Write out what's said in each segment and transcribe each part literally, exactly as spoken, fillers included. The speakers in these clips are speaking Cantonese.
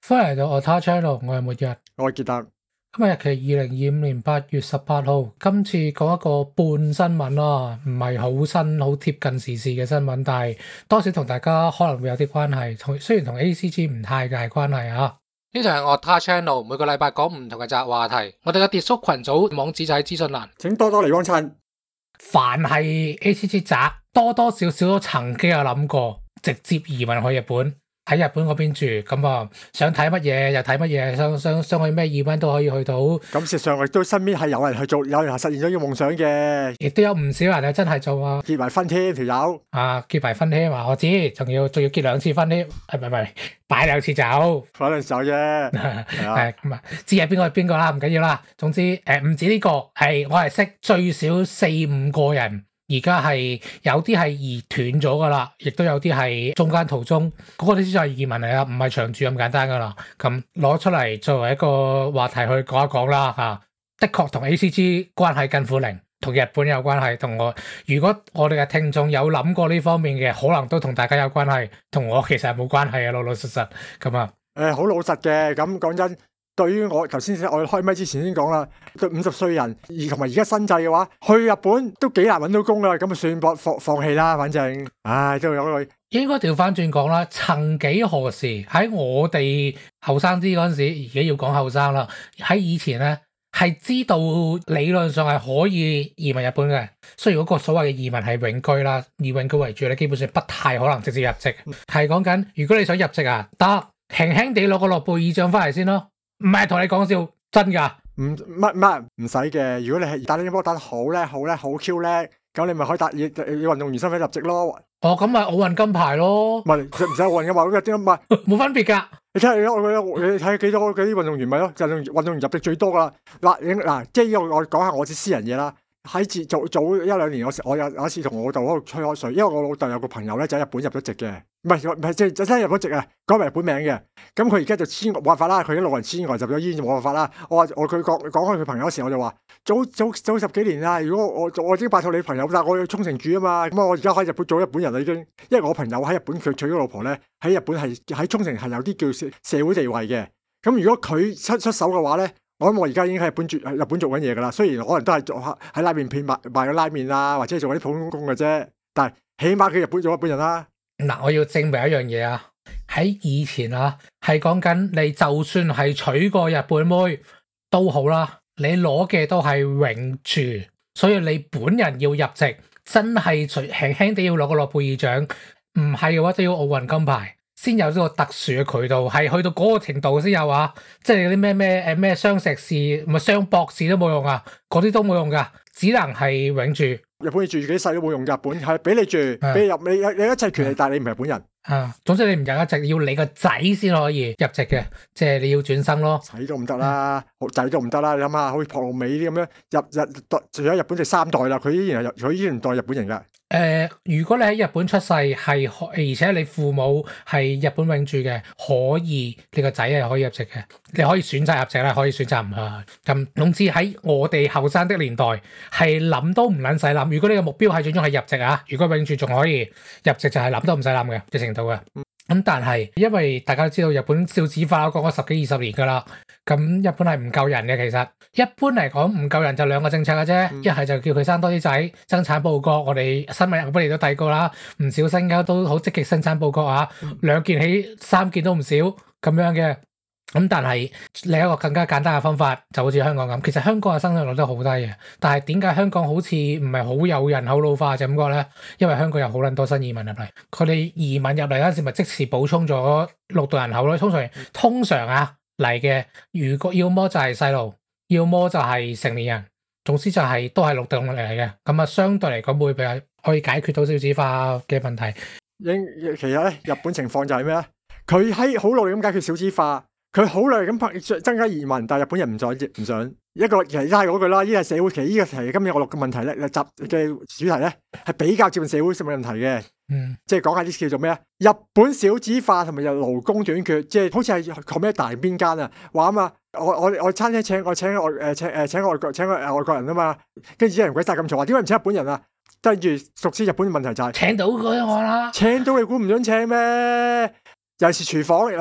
歡迎嚟到我 Otar Channel，我係末日， 我係傑特。 今日日期二零二五年八月十八號，今次講一個半新聞啦，唔係好新、好貼近時事嘅新聞，但係多少同大家可能會有啲關係，同雖然同 A C G 唔太大關係啊。呢就係我 Otar Channel，每個禮拜講唔同嘅雜話題。我哋嘅 Discord 群組網址就喺資訊欄， 請多多嚟幫襯。 凡係 A C G 宅，多多少少都曾經有諗過直接移民去日本。喺日本嗰邊住，咁啊想睇乜嘢又睇乜嘢，想想想去咩 event 都可以去到。咁事實上亦都身邊係有人去做，有人係實現咗呢個夢想嘅， 亦都有唔少人係真係做啊， 結埋婚添條友。啊， 結埋婚添啊，我知，仲要仲要結兩次婚添，係咪咪擺兩次酒， 擺兩次酒啫。 係咁啊，知係邊個係邊個啦，唔緊要啦。總之誒唔止呢個，係我係識最少四五個人。而家係有啲係移斷咗噶啦，亦都有啲係中間途中，嗰、那個啲先係移民嚟啦，唔係長住咁簡單噶啦。咁攞出嚟作為一個話題去講一講啦嚇。的確同 A C G 關係近乎零，同日本有關係。同我如果我哋嘅聽眾有諗過呢方面嘅，可能都同大家有關係，同我其實係冇關係嘅，老老實實咁啊。 誒好老實嘅，咁講真。對於我頭先我開咪之前先講啦，對五十歲人而同埋而家新制嘅話，去日本都幾難揾到工噶，咁啊算博放放棄啦，反正，唉都有個應該調翻轉講啦。曾幾何時喺我哋後生啲嗰陣時，而家要講後生啦，喺以前咧係知道理論上係可以移民日本嘅，雖然嗰個所謂嘅移民係永居啦，以永居為主咧，基本上不太可能直接入籍。係講緊如果你想入籍啊，得輕輕地攞個諾貝爾獎翻嚟先咯。唔係同你講笑，真噶， 唔乜乜唔使嘅。如果你係打呢啲波打得好叻、好叻、好 Q 叻，咁你咪可以打以以運動員身份入籍咯。 哦，咁咪奧運金牌咯。 唔係唔使奧運嘅話，咁點解唔係？ 冇分別噶。 你睇下我你睇幾多嗰啲運動員咪咯？就運動員入籍最多噶啦。嗱嗱，即係我我講下我啲私人嘢啦。喺自早早一兩年，我我有有一次同我老豆嗰度吹開水，因為我老豆有個朋友咧就喺日本入咗籍嘅，唔係唔係即係真係入咗籍啊，改埋日本名嘅。咁佢而家就遷冇辦法啦，佢啲老人遷外入咗醫院就冇辦法啦。我話我佢講講開佢朋友嗰時，我就話早早早十幾年啦。如果我我已經拜託你朋友，但係我要沖繩住啊嘛。咁我而家喺日本做日本人啦已經，因為我朋友喺日本佢娶咗老婆咧，喺日本係喺沖繩係有啲叫社社會地位嘅。咁如果佢出出手嘅話咧。我諗我而家已經喺日本住，日本做緊嘢噶啦。雖然可能都係做喺拉麵片賣賣個拉麵啊，或者係做啲普通工嘅啫。但係起碼佢日本做日本人啦。 嗱，我要證明一樣嘢啊！喺以前啊，係講緊你就算係娶過日本妹都好啦，你攞嘅都係永住，所以你本人要入籍，真係隨輕輕地要攞個諾貝爾獎，唔係嘅話都要奧運金牌。先有呢個特殊嘅渠道，係去到嗰個程度先有啊！即係嗰啲咩咩誒咩雙碩士，唔係雙博士都冇用啊！嗰啲都冇用噶，只能係永住。 日本你住幾世都冇用，日本係俾你住，俾你入，你有有一切權利，但係你唔係日本人。 啊，總之你唔入一籍，要你個仔先可以入籍嘅，即係你要轉生咯。 仔都唔得啦，仔都唔得啦，你諗下，好似朴璐美啲咁樣入日住喺日本就三代啦，佢依然係佢依然代日本人噶。 誒、呃，如果你喺日本出世，係而且你父母係日本永住嘅，可以你個仔係可以入籍嘅，你可以選擇入籍啦，可以選擇唔去。咁總之喺我哋後生的年代，係諗都唔撚使諗。如果你個目標係最終係入籍啊，如果永住仲可以入籍，就係諗都唔使諗嘅嘅程度嘅。咁但係因為大家都知道日本少子化講咗十幾二十年噶啦，咁日本係唔夠人嘅。其實一般嚟講唔夠人就兩個政策嘅啫，一係就叫佢生多啲仔，生產報國。我哋新聞入邊都睇過啦，唔少新疆都好積極生產報國啊，兩件起三件都唔少咁樣嘅。咁但係另一個更加簡單嘅方法，就好似香港咁。其實香港嘅生產率都好低嘅，但係點解香港好似唔係好有人口老化就咁講咧？因為香港有好撚多新移民入嚟，佢哋移民入嚟嗰陣時咪即時補充咗六度人口咯。通常通常啊嚟嘅，如果要麼就係細路，要麼就係成年人，總之就係、是、都係六度嚟嘅。咁啊，相對嚟講會比較可以解決到少子化嘅問題。 應其實咧，日本情況就係咩咧？佢喺好努力咁解決少子化。佢好耐咁增加移民，但係日本人唔想，唔想一個其實都係嗰句啦。呢個社會其實呢個題今日我錄嘅問題咧，集嘅主題咧係比較接近社會性問題嘅。嗯，即係講下啲叫做咩啊？日本少子化同埋又勞工短缺，即係好似係講咩大邊間啊？話啊嘛，我我我餐廳請我請外誒請誒請外國請外外國人啊嘛，跟住啲人鬼晒咁嘈，話點解唔請日本人啊？跟住熟知日本嘅問題就係、是、 請到嗰個啦， 請到你估唔准請咩？尤其是廚房嗱。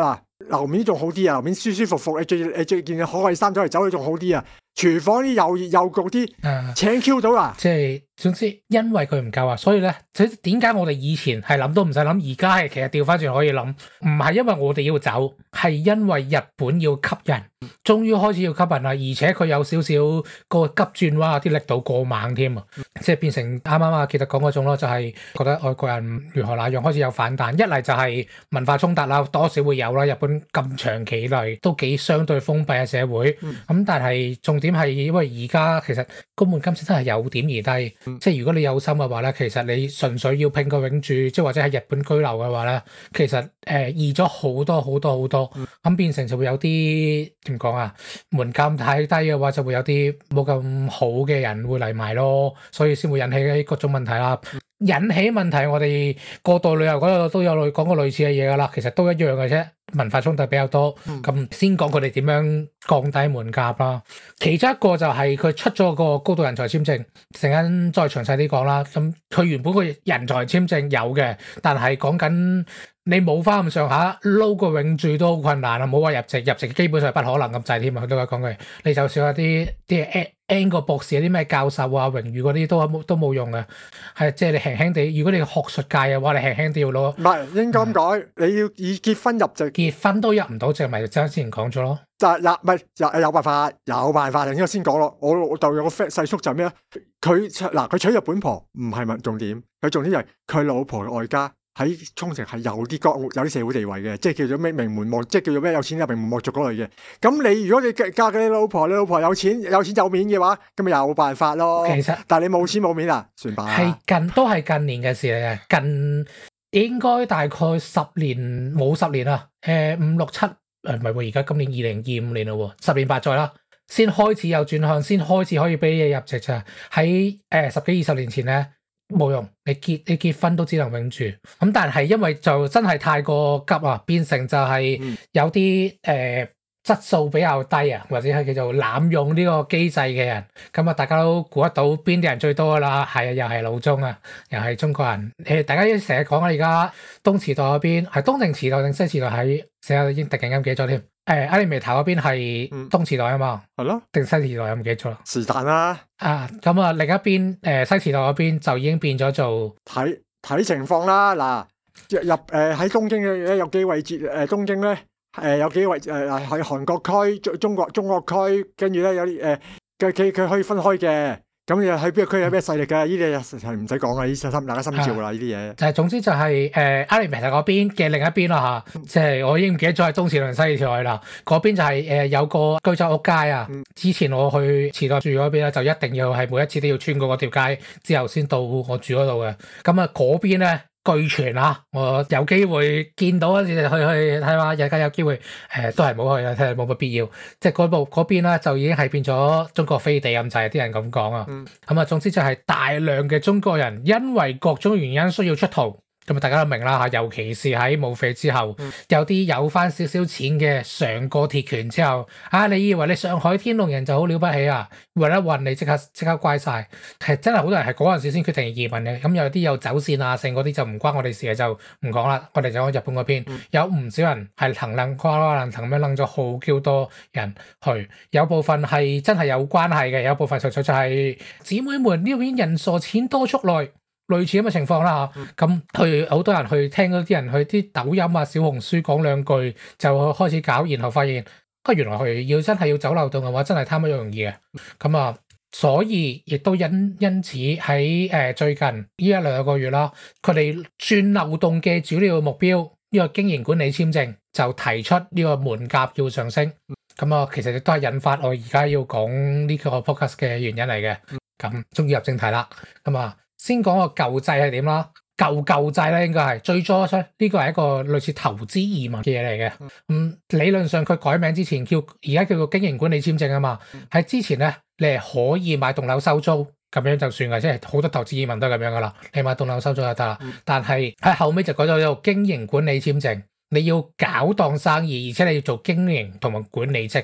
樓面仲好啲啊，樓面舒舒服服，你着你着件可愛衫走嚟走去仲好啲啊。廚房啲又熱又焗啲， 誒請 Q 到啦。 即係總之，因為佢唔夠啊，所以咧，即係點解我哋以前係諗都唔使諗，而家係其實調翻轉可以諗，唔係因為我哋要走，係因為日本要吸引，終於開始要吸引啦，而且佢有少少個急轉彎，啲力度過猛添啊，即係變成啱啱啊記得講嗰種咯，就係覺得外國人如何那樣開始有反彈，一嚟就係文化衝突啦，多少會有啦，日本咁長期嚟都幾相對封閉嘅社會，咁但係重點係因為而家其實公滿金錢真係有點而低，即係如果你有心嘅話咧，其實你純粹要拼個永住，即係或者喺日本居留嘅話咧，其實誒易咗好多好多好多，咁變成就會有啲點講啊，門檻太低嘅話就會有啲冇咁好嘅人會嚟埋咯，所以先會引起各種問題啦。引起問題，我哋過度旅遊嗰度都有類講過類似嘅嘢噶啦，其實都一樣嘅啫，文化衝突比較多。咁、嗯、先講佢哋點樣降低門檻啦。其中一個就係佢出咗個高度人才簽證，陣間再詳細啲講啦。咁佢原本個人才簽證有嘅，但係講緊你冇翻咁上下撈個永住都好困難啊！冇話入籍，入籍基本上係不可能咁滯添啊！佢都講句，你就算有啲啲 N 個博士有啲咩教授啊、榮譽嗰啲都冇都冇用嘅，係即係你輕輕地，如果你學術界嘅話，你輕輕地要攞。唔係應該咁講，嗯、你要以結婚入籍， 結婚都入唔到籍，咪即係之前講咗咯。 就係嗱，唔係有有辦法，有辦法。應該先講咯。我我就有個細叔就咩啊？佢嗱佢娶日本婆唔係問重點，佢重點就係佢老婆嘅外家。喺沖繩係有啲國有啲社會地位嘅，即係叫做咩名門望，即係叫做咩有錢有名門望族嗰類嘅。咁你如果你嫁給你老婆，你老婆有錢有錢有面嘅話，咁咪有辦法咯。 其實， 但係你冇錢冇面啊，算吧。 係近都係近年嘅事嚟嘅，近應該大概十年冇十年啦，誒五六七誒唔係喎，而家今年二零二五年啦喎，十年八載啦，先開始有轉向，先開始可以俾你入籍咋。喺誒、呃、十幾二十年前咧。冇用，你結你結婚都只能永住，咁但係因為就真係太過急啊，變成就係有啲誒、呃、質素比較低啊，或者係叫做濫用呢個機制嘅人，咁啊大家都估得到邊啲人最多噶啦，係啊又係老中啊，又係中國人，誒大家一成日講啊，而家東池袋嗰邊係東定池袋定西池袋喺，成日已經突然間唔記得咗添。誒，阿里眉頭嗰邊係東池袋啊嘛，係咯、嗯，定西池袋，我唔記得咗啦。 是但啦。啊， 咁啊，另一邊誒、呃、西池袋嗰邊就已經變咗做睇睇情況啦。嗱，入誒喺、呃、東京嘅有幾位置誒、呃，東京咧誒、呃、有幾位誒喺韓國區、中國中國區，跟住咧有啲誒佢佢佢可以分開嘅。咁你喺邊個區有咩勢力嘅？呢啲係唔使講啊，呢啲心大家心照啦，呢啲嘢。就係總之就係誒阿里平嗰邊嘅另一邊啦嚇，即係我已經唔記得咗係東池定西池袋啦。嗰邊就係誒有個居酒屋街啊。嗯、之前我去池袋住嗰邊咧，就一定要係每一次都要穿過嗰條街之後先到我住嗰度嘅。咁啊嗰邊咧。據傳啊，我有機會見到嗰時去去睇下，大家有機會誒、呃、都係冇去啦，睇下冇乜必要。即係嗰部嗰邊咧就已經係變咗中國飛地咁滯，啲人咁講啊。咁啊、嗯，總之就係大量嘅中國人因為各種原因需要出逃。咁啊，大家都明啦嚇，尤其是喺武匪之後，嗯、有啲有翻少少錢嘅上過鐵拳之後，啊，你以為你上海天龍人就好了不起啊？為咗運你即刻即刻乖晒，係真係好多人係嗰陣時先決定移民嘅。咁有啲有走線啊，剩嗰啲就唔關我哋事嘅，就唔講啦。我哋就講日本嗰邊，嗯、有唔少人係騰楞跨啦楞騰咁樣楞咗好 Q 多人去，有部分係真係有關係嘅，有部分純粹就係姊妹們呢邊人傻錢多出來。類似咁嘅情況啦嚇，咁去好多人去聽嗰啲人去啲抖音啊、小紅書講兩句就開始搞，然後發現啊原來佢要真係要走漏洞嘅話，真係貪乜容易嘅。咁啊，所以亦都因因此喺誒、呃、最近呢一兩個月啦，佢哋轉漏洞嘅主要目標呢、呢個經營管理簽證就提出呢個門檻要上升。咁啊，其實亦都係引發我而家要講呢個 podcast 嘅原因嚟嘅。咁終於入正題啦，咁啊。先講個舊制係點啦，舊舊制咧應該係最初出呢個係一個類似投資移民嘅嘢嚟嘅。咁、嗯、理論上佢改名之前叫而家叫做經營管理簽證啊嘛。喺之前咧，你係可以買棟樓收租咁樣就算嘅，即係好多投資移民都係咁樣噶啦。你買棟樓收租就得啦。但係喺後尾就改咗做經營管理簽證，你要搞檔生意，而且你要做經營同埋管理職嘅。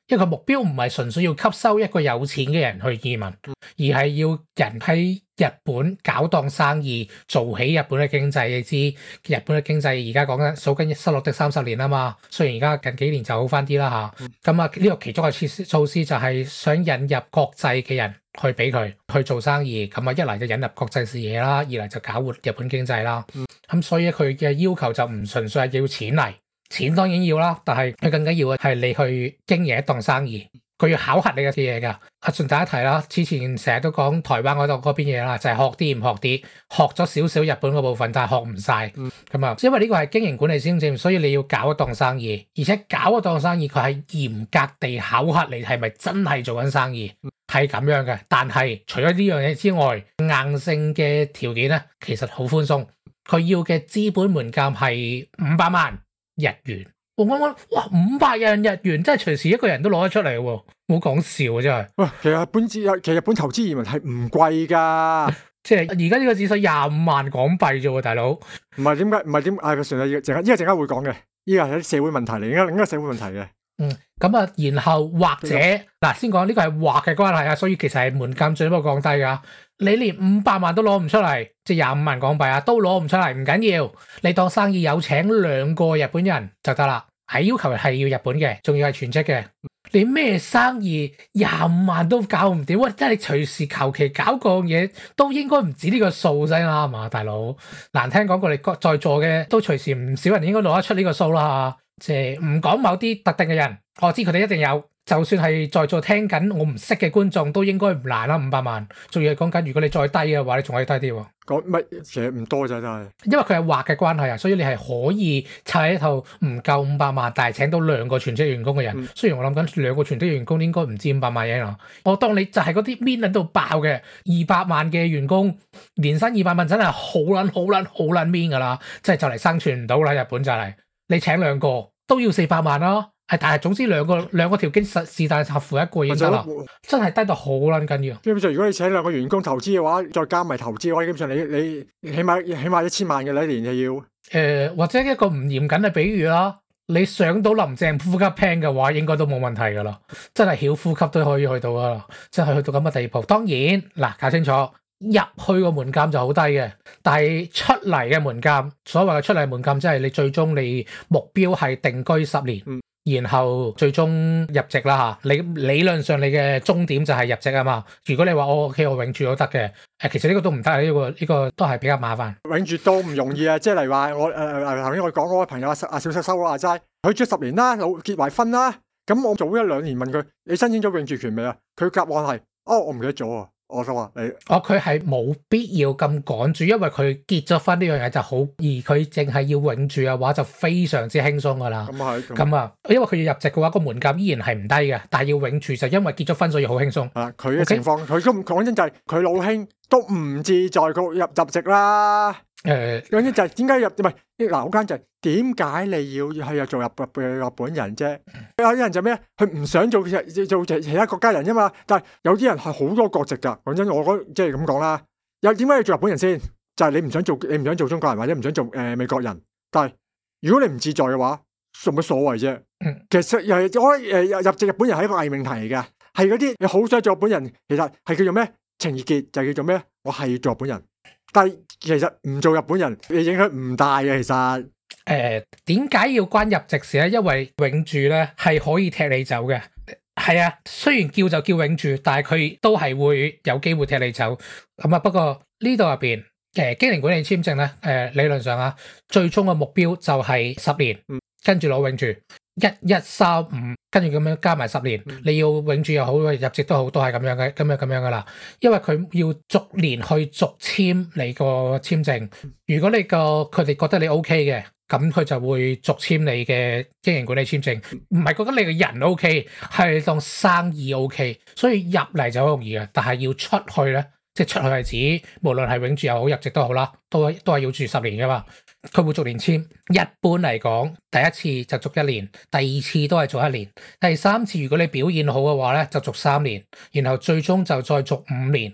因為個目標唔係純粹要吸收一個有錢嘅人去移民，而係要人喺日本搞檔生意，做起日本嘅經濟。你知日本嘅經濟而家講緊數緊失落的三十年啊嘛，雖然而家近幾年就好翻啲啦嚇。咁啊呢個其中嘅措施措施就係想引入國際嘅人去俾佢去做生意。咁啊一嚟就引入國際視野啦，二嚟就搞活日本經濟啦。咁所以佢嘅要求就唔純粹係要錢嚟，錢當然要啦，但係佢更加要嘅係你去經營一檔生意。佢要考核你嘅嘢㗎。啊，順帶一提啦，之前成日都講台灣嗰度嗰邊嘢啦，就係、是、學啲唔學啲，學咗少少日本嗰部分，但係學唔晒。咁啊、嗯，因為呢個係經營管理簽證，所以你要搞一檔生意，而且搞一檔生意佢係嚴格地考核你係咪真係做緊生意，係咁樣嘅。但係除咗呢樣嘢之外，硬性嘅條件咧，其實好寬鬆。佢要嘅資本門檻係五百萬日元。我講講，哇，五百萬日元，真係隨時一個人都攞得出嚟喎，冇講笑啊，真係。 喂，其實日本資，其實日本投資移民係唔貴㗎， 即係而家呢個只需廿五萬港幣啫喎，大佬。唔係點解？唔係點？係算啦，依個陣間，依個陣間會講嘅，依個係啲社會問題嚟，應該應該社會問題嘅。 嗯，咁啊，然後或者嗱，先講呢個係或嘅關係啊，所以其實係門檻最多降低㗎。你連五百萬都攞唔出嚟，即係廿五萬港幣啊，都攞唔出嚟，唔緊要，你當生意有請兩個日本人就得啦。係要求係要日本嘅，仲要係全職嘅。你咩生意廿五萬都搞唔掂？喂，即係你隨時求其搞個嘢都應該唔止呢個數先啦，係嘛，大佬？難聽講過，你在座嘅都隨時唔少人應該攞得出呢個數啦。即係唔講某啲特定嘅人，我知佢哋一定有。就算係在座聽緊我唔識嘅觀眾，都應該唔難啦，五百萬。仲要係講緊，如果你再低嘅話，你仲可以低啲喎。 講乜？其實唔多咋，真係。因為佢係劃嘅關係啊，所以你係可以砌一套唔夠五百萬，但係請到兩個全職員工嘅人。嗯、雖然我諗緊兩個全職員工應該唔止五百萬嘢啦。我當你就係嗰啲面喺度爆嘅二百萬嘅員工，年薪二百萬真係好撚好撚好撚面㗎啦，即係就嚟生存唔到啦。日本就嚟、是，你請兩個都要四百萬咯。係，但係總之兩個兩個條件實是但合乎一個已經得啦，真係低到好撚緊要。 基本上如果你請兩個員工投資嘅話，再加埋投資嘅話，基本上你你起碼起碼一千萬嘅一年就要。誒、 呃，或者一個唔嚴謹嘅比喻啦，你上到林鄭呼吸 plan 嘅話，應該都冇問題噶啦，真係曉呼吸都可以去到噶啦，真係去到咁嘅地步。當然嗱，搞清楚入去個門檻就好低嘅，但係出嚟嘅門檻，所謂嘅出嚟門檻，即係你最終你目標係定居十年。嗯，然後最終入籍啦嚇，你理論上你嘅終點就係入籍啊嘛。如果你話我 OK，我永住都得嘅，誒其實呢個都唔得啊，呢個呢個都係比較麻煩。 永住都唔容易啊，即係例如話我誒誒頭先我講嗰位朋友阿阿小石收話齋，佢住十年啦，老結為婚啦，咁我早一兩年問佢，你申請咗永住權未啊？佢答案係，哦，我唔記得咗啊。我就話你， 哦，佢係冇必要咁趕住，因為佢結咗婚呢樣嘢就好，而佢淨係要永住嘅話就非常之輕鬆噶啦。咁係，咁啊，因為佢要入籍嘅話，個門檻依然係唔低嘅，但係要永住就因為結咗婚所以好輕鬆。 啊，佢嘅情況，佢咁講真就係佢老兄都唔自在個入入籍啦。誒、呃，講真就係點解入唔係嗱？好簡單就係點解你要去做入日日本人啫？有啲人就咩？佢唔想做做做其他國家人啫嘛。但係有啲人係好多國籍㗎。講真，我覺得即係咁講啦。又點解要做日本人先？就係、是、你唔想做，你唔想做中國人或者唔想做誒、呃、美國人。但係如果你唔自在嘅話，做乜所謂啫？嗯、其實又我誒入籍日本人係一個偽命題嚟嘅，係嗰啲你好想做日本人，其實係叫做咩？情意結就係叫做咩？我係要做日本人。但係其實唔做日本人，你影響唔大嘅。其實誒，點解要關入籍事咧？因為永住咧係可以踢你走嘅。係啊，雖然叫就叫永住，但係佢都係會有機會踢你走。咁啊，不過呢度入邊誒經營管理簽證咧，誒、呃、理論上啊，最終嘅目標就係十年，嗯、跟住攞永住。一一三五，跟住咁樣加埋十年，嗯、你要永住又好，入籍都好，都係咁樣嘅，咁樣咁樣噶啦。因為佢要逐年去續簽你個簽證。如果你個佢哋覺得你 OK 嘅，咁佢就會續簽你嘅經營管理簽證。唔係覺得你個人 OK，係當生意 OK。所以入嚟就好容易嘅，但係要出去咧，即係出去係指無論係永住又好，入籍都好啦，都都係要住十年噶嘛。佢會逐年簽，一般嚟講，第一次就續一年，第二次都係續一年，第三次如果你表現好嘅話咧，就續三年，然後最終就再續五年。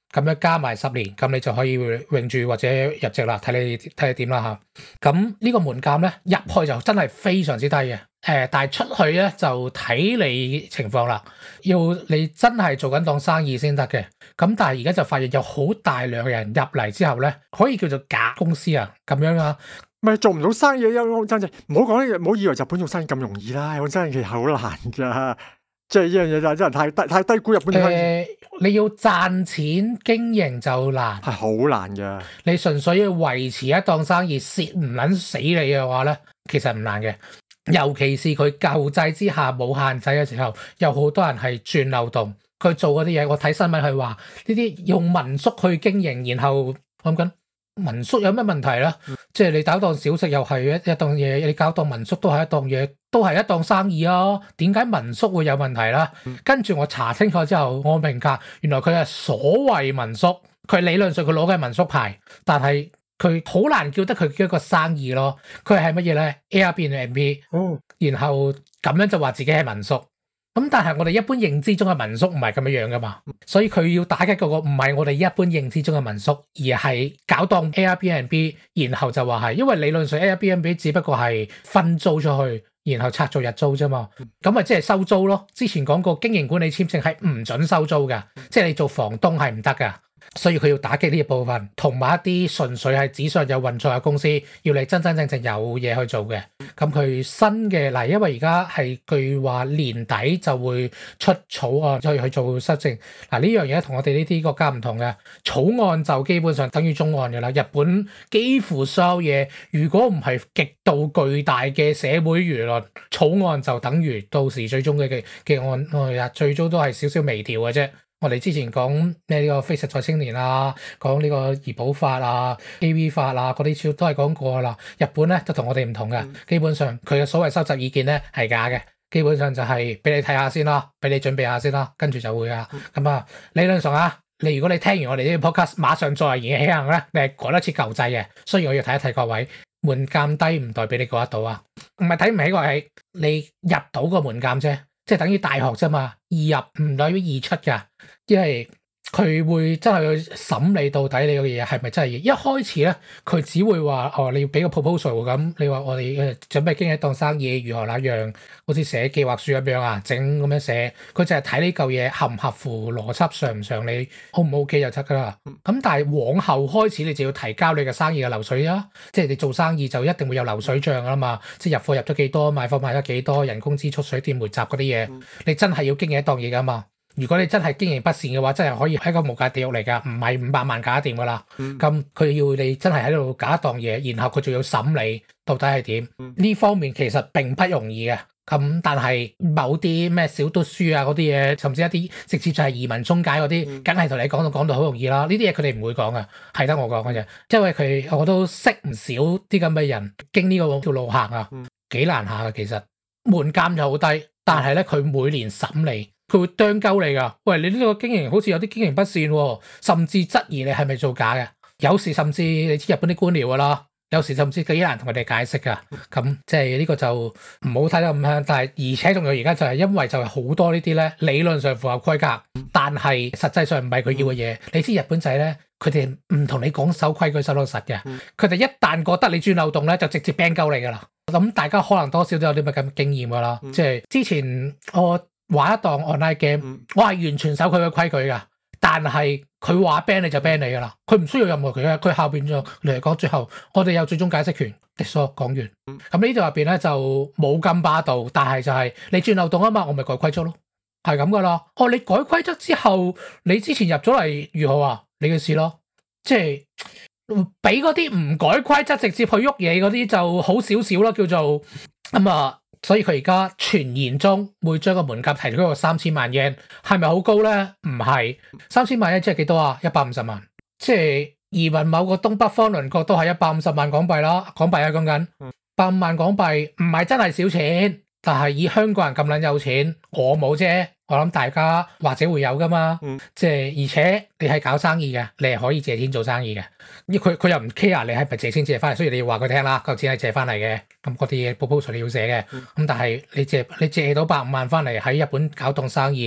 咁樣加埋十年，咁你就可以永住或者入籍啦，睇你睇你點啦嚇。咁呢個門檻咧入去就真係非常之低嘅，誒、呃，但係出去咧就睇你情況啦，要你真係做緊當生意先得嘅。咁但係而家就發現有好大量嘅人入嚟之後咧，可以叫做假公司啊咁樣啊。 咪做唔到生意，因真係唔好講，唔好以為日本做生意咁容易啦，講真，其實好難㗎。即係呢樣嘢就真係太低太低估日本嘅生意。 誒，你要賺錢經營就難， 係好難㗎。 你純粹要維持一檔生意，蝕唔撚死你嘅話咧，其實唔難嘅。尤其是佢舊制之下冇限制嘅時候，有好多人係鑽漏洞，佢做嗰啲嘢。我睇新聞係話呢啲用民宿去經營，然後諗緊民宿有咩問題咧？嗯、即係你搞檔小食又係一一檔嘢，你搞檔民宿都係一檔嘢。都係一檔生意啊，點解民宿會有問題啦？嗯、跟住我查清楚之後，我明白原來佢係所謂民宿，佢理論上佢攞嘅係民宿牌，但係佢好難叫得佢叫一個生意咯。佢係乜嘢咧 ？Airbnb， 哦， 然後咁樣就話自己係民宿。咁但係我哋一般認知中嘅民宿唔係咁樣樣噶嘛，所以佢要打擊嗰個唔係我哋一般認知中嘅民宿，而係搞當 Airbnb，然後就話係，因為理論上 Airbnb 只不過係分租出去。然後拆做日租啫嘛，咁咪即係收租咯。之前講過經營管理簽證係唔准收租㗎，即係你做房東係唔得㗎。所以佢要打擊呢一部分，同埋一啲純粹係紙上有運作嘅公司，要你真真正正有嘢去做嘅。咁佢新嘅嗱，因為而家係據話年底就會出草案，再去做修正。嗱，呢樣嘢同我哋呢啲國家唔同嘅，草案就基本上等於中案嘅啦。日本幾乎所有嘢，如果唔係極度巨大嘅社會輿論，草案就等於到時最終嘅嘅嘅案案啊，最終都係少少微調嘅啫。我哋之前講咩呢個非實在青年啊，講呢個怡保法啊、A V 法啊嗰啲，都係講過啦。日本咧就同我哋唔同嘅，基本上佢嘅所謂收集意見咧係假嘅，基本上就係俾你睇下先啦，俾你準備下先啦，跟住就會啊。咁啊，理論上啊，你如果你聽完我哋呢個 podcast，馬上再言起行咧，你係改得切舊制嘅。所以我要睇一睇各位門檻低唔代表你過得到啊，唔係睇唔起個係你入到個門檻啫。即係等於大學啫嘛，易入唔等於易出㗎，因為佢會真係去審你到底你個嘢係咪真係易。一開始咧，佢只會話哦，你要俾個 proposal 咁，你話我哋誒準備經營一檔生意，如何那樣，好似寫計劃書咁樣啊，整咁樣寫，佢就係睇呢嚿嘢合唔合乎邏輯，上唔上你 O 唔 OK 就得㗎啦。咁但係往後開始，你就要提交你嘅生意嘅流水啊，即係你做生意就一定會有流水帳㗎啦嘛，即係入貨入咗幾多，賣貨賣咗幾多，人工支出、水電煤雜嗰啲嘢，你真係要經營一檔嘢㗎嘛。如果你真係經營不善嘅話，真係可以係一個無間地獄嚟㗎，唔係五百萬搞掂㗎啦。咁佢、嗯、要你真係喺度搞一檔嘢，然後佢仲要審你到底係點？呢、嗯、方面其實並不容易嘅。咁但係某啲咩小讀書啊嗰啲嘢，甚至一啲直接就係移民中介嗰啲，梗係同你講到講到好容易啦。呢啲嘢佢哋唔會講嘅，係得我講嘅啫。因為佢我都識唔少啲咁嘅人經呢個條路行啊，幾難下嘅其實。門檻就好低，但係咧佢每年審你。佢會啄鳩你㗎，喂！你呢個經營好似有啲經營不善喎，甚至質疑你係咪做假嘅。有時甚至你知日本啲官僚㗎啦，有時甚至幾難同佢哋解釋㗎。咁即係呢個就唔好睇得咁香。但係而且仲有而家就係因為就係好多呢啲咧，理論上符合規格，但係實際上唔係佢要嘅嘢。你知日本仔咧，佢哋唔同你講守規矩守到實嘅，佢哋一旦覺得你鑽漏洞咧，就直接 ban 鳩你㗎啦。咁大家可能多少都有啲乜咁經驗㗎啦。嗯、即係之前我玩一檔 online game，、嗯、我係完全守佢嘅規矩噶，但係佢話 ban 你就 ban 你噶啦，佢唔需要任何佢嘅，佢後邊就嚟講，最後我哋有最終解釋權。所講完，咁、嗯、呢度入邊咧就冇咁霸道，但係就係你鑽漏洞啊嘛，我咪改規則咯，係咁噶啦。哦，你改規則之後，你之前入咗嚟如何啊？你嘅事咯，即係俾嗰啲唔改規則直接去喐嘢嗰啲就好少少啦，叫做咁啊。所以佢而家傳言中會將個門檻提高到三千萬 yen， 係咪好高咧？唔係，三千萬 yen 即係幾多啊？一百五十萬，即係移民某個東北方鄰國都係一百五十萬港幣啦，港幣啊講緊，百五萬港幣唔係真係少錢，但係以香港人咁撚有錢，我冇啫。我諗大家或者會有噶嘛，嗯、即係而且你係搞生意嘅，你係可以借錢做生意嘅。佢佢又唔 care 你係咪借錢借翻嚟，所以你要話佢聽啦，個錢係借翻嚟嘅。咁嗰啲嘢 proposal 你要寫嘅。咁、嗯、但係你借你借到百五萬翻嚟喺日本搞檔生意，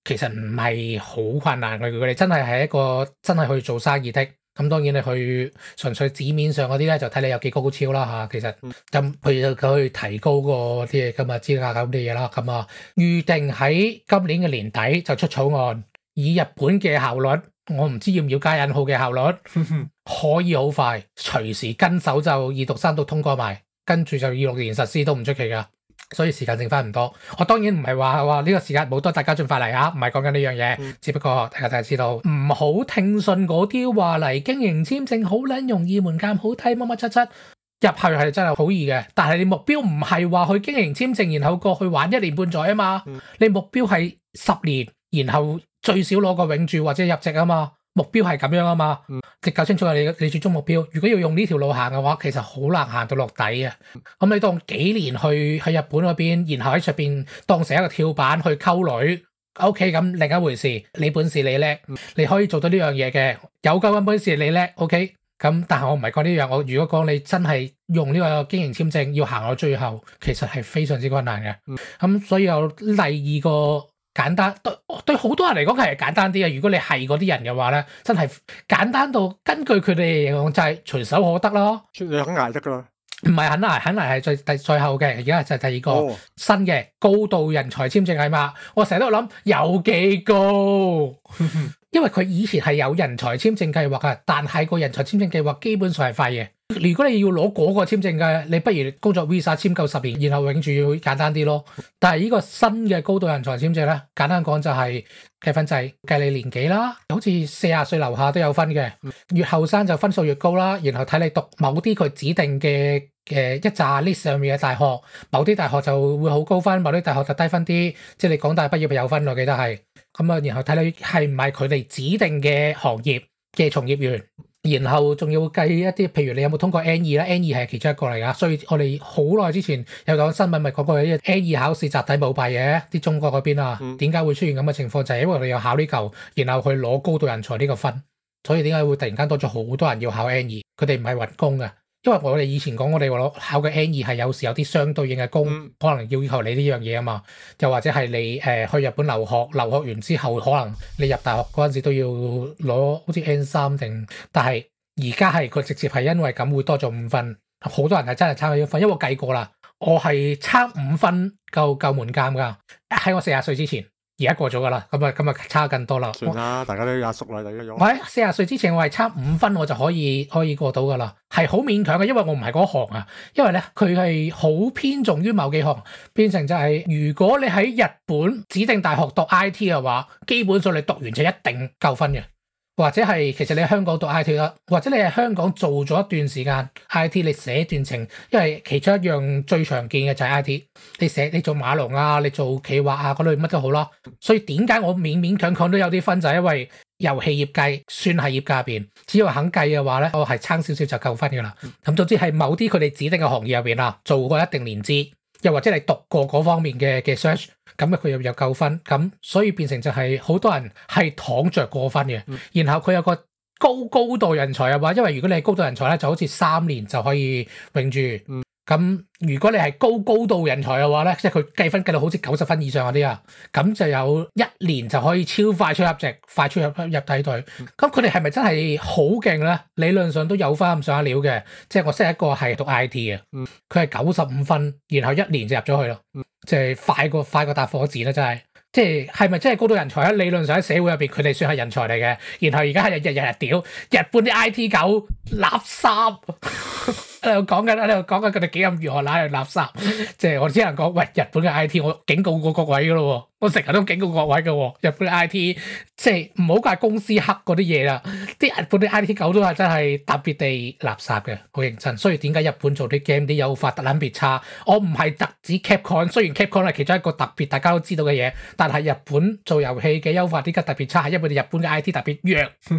其實唔係好困難嘅。如果你真係係一個真係去做生意的，咁當然你去純粹紙面上嗰啲咧，就睇你有幾高超啦嚇。其實咁佢佢去提高個啲嘢咁啊資格咁啲嘢啦。咁啊預定喺今年嘅年底就出草案，以日本嘅效率，我唔知要唔要加引號嘅效率，可以好快，隨時跟手就二讀三讀通過埋，跟住就二六年實施都唔出奇噶。所以時間剩翻唔多，我當然唔係話話呢個時間冇多，大家盡快嚟啊！唔係講緊呢樣嘢，嗯、只不過大家大家知道唔好聽信嗰啲話嚟經營簽證好撚容易，門檻好低，乜乜七七入去係真係好易嘅。但係你目標唔係話去經營簽證，然後過去玩一年半載啊嘛。嗯、你目標係十年，然後最少攞個永住或者入籍啊嘛。目標係咁樣啊嘛，你搞清楚你你最終目標。如果要用呢條路行嘅話，其實好難行到落底啊。咁你當幾年去去日本嗰邊，然後喺出邊當成一個跳板去溝女 ，OK 咁另一回事。你本事你叻，你可以做到呢樣嘢嘅，有夠咁本事你叻 OK。咁但係我唔係講呢樣，我如果講你真係用呢個經營簽證要行到最後，其實係非常之困難嘅。咁所以有第二個。簡單對對好多人嚟講係簡單啲啊！如果你係嗰啲人嘅話咧，真係簡單到根據佢哋嚟講就係隨手可得咯。 你肯捱得噶啦，唔係肯捱，肯捱係最第最後嘅。而家就係第二個、哦、新嘅高度人才簽證係嘛？我成日都諗有幾高，因為佢以前係有人才簽證計劃嘅，但係個人才簽證計劃基本上係廢嘅。如果你要攞嗰個簽證嘅，你不如工作 visa 簽夠十年，然後永住要簡單啲咯。但係呢個新嘅高度人才簽證咧，簡單講就係計分制，計你年紀啦，好似四十歲樓下都有分嘅，越後生就分數越高啦。然後睇你讀某啲佢指定嘅嘅一紮 list 上面嘅大學，某啲大學就會好高分，某啲大學就低分啲。即係你港大畢業有分，我記得係咁啊。然後睇你係唔係佢哋指定嘅行業嘅從業員。然後仲要計一啲，譬如你有冇通過 N 二啦 ，N 二係其中一個嚟噶，所以我哋好耐之前有講新聞咪講過啲 N 二考試集體舞弊嘅，啲中國嗰邊啊，點解會出現咁嘅情況？就係因為我哋有考呢嚿，然後去攞高度人才呢個分，所以點解會突然間多咗好多人要考 N 二？佢哋唔係揾工嘅。因為我哋以前講，我哋話攞考嘅 N 二係有時有啲相對應嘅工，嗯、可能要求你呢樣嘢啊嘛，又或者係你誒、呃、去日本留學，留學完之後，可能你入大學嗰陣時都要攞好似 N 三定，但係而家係佢直接係因為咁會多咗五分，好多人係真係差咗一分，因為我計過啦，我係差五分夠夠門檻㗎，喺我四十歲之前。而家過咗噶啦，咁啊咁啊差更多啦。算啦，大家都阿叔啦，大家用。我喺四十歲之前，我係差五分，我就可以可以過到噶啦，係好勉強嘅，因為我唔係嗰行啊。因為咧，佢係好偏重於某幾行，變成就係、是、如果你喺日本指定大學讀 I T 嘅話，基本上你讀完就一定夠分嘅。或者係其實你喺香港讀 I T 啦，或者你喺香港做咗一段時間 I T， 你寫段程，因為其中一樣最常見嘅就係 I T， 你寫你做碼農啊，你做企劃啊嗰類乜都好啦。所以點解我勉勉強強都有啲分，就係因為遊戲業界算係業界入邊，只要肯計嘅話咧，我係差少少就夠分噶啦。咁總之係某啲佢哋指定嘅行業入邊啊，做過一定年資，又或者你讀過嗰方面嘅嘅 search。咁佢又有夠分，咁所以變成就係好多人係躺着過分嘅，嗯、然後佢有個高高度人才啊嘛，因為如果你係高度人才咧，就好似三年就可以永住。嗯咁如果你係高高度人才嘅話咧，即係佢計分計到好似九十分以上嗰啲啊，咁就有一年就可以超快速入籍，快速入入梯隊。咁佢哋係咪真係好勁咧？理論上都有翻咁上下料嘅。即係我識一個係讀 I T 嘅，佢係九十五分，然後一年就入咗去咯，即係快過快過搭火箭啦，真係。即係係咪真係高度人才啊？理論上喺社會入邊，佢哋算係人才嚟嘅。然後而家係日日日日屌日本啲 I T 狗垃圾。喺度講緊，喺度講緊佢哋幾咁如何揦嚟垃圾，即係我只能講，喂，日本嘅 I T 我警告過各位噶咯，我成日都警告各位噶，日本嘅 I T 即係唔好怪公司黑嗰啲嘢啦，啲日本啲 I T 狗都係真係特別地垃圾嘅，好認真。所以點解日本做啲 game 啲優化特撚別差？我唔係特指 Capcom，雖然 Capcom 係其中一個特別大家都知道嘅嘢，但係日本做遊戲嘅優化點解特別差？係因為日本嘅 I T 特別弱。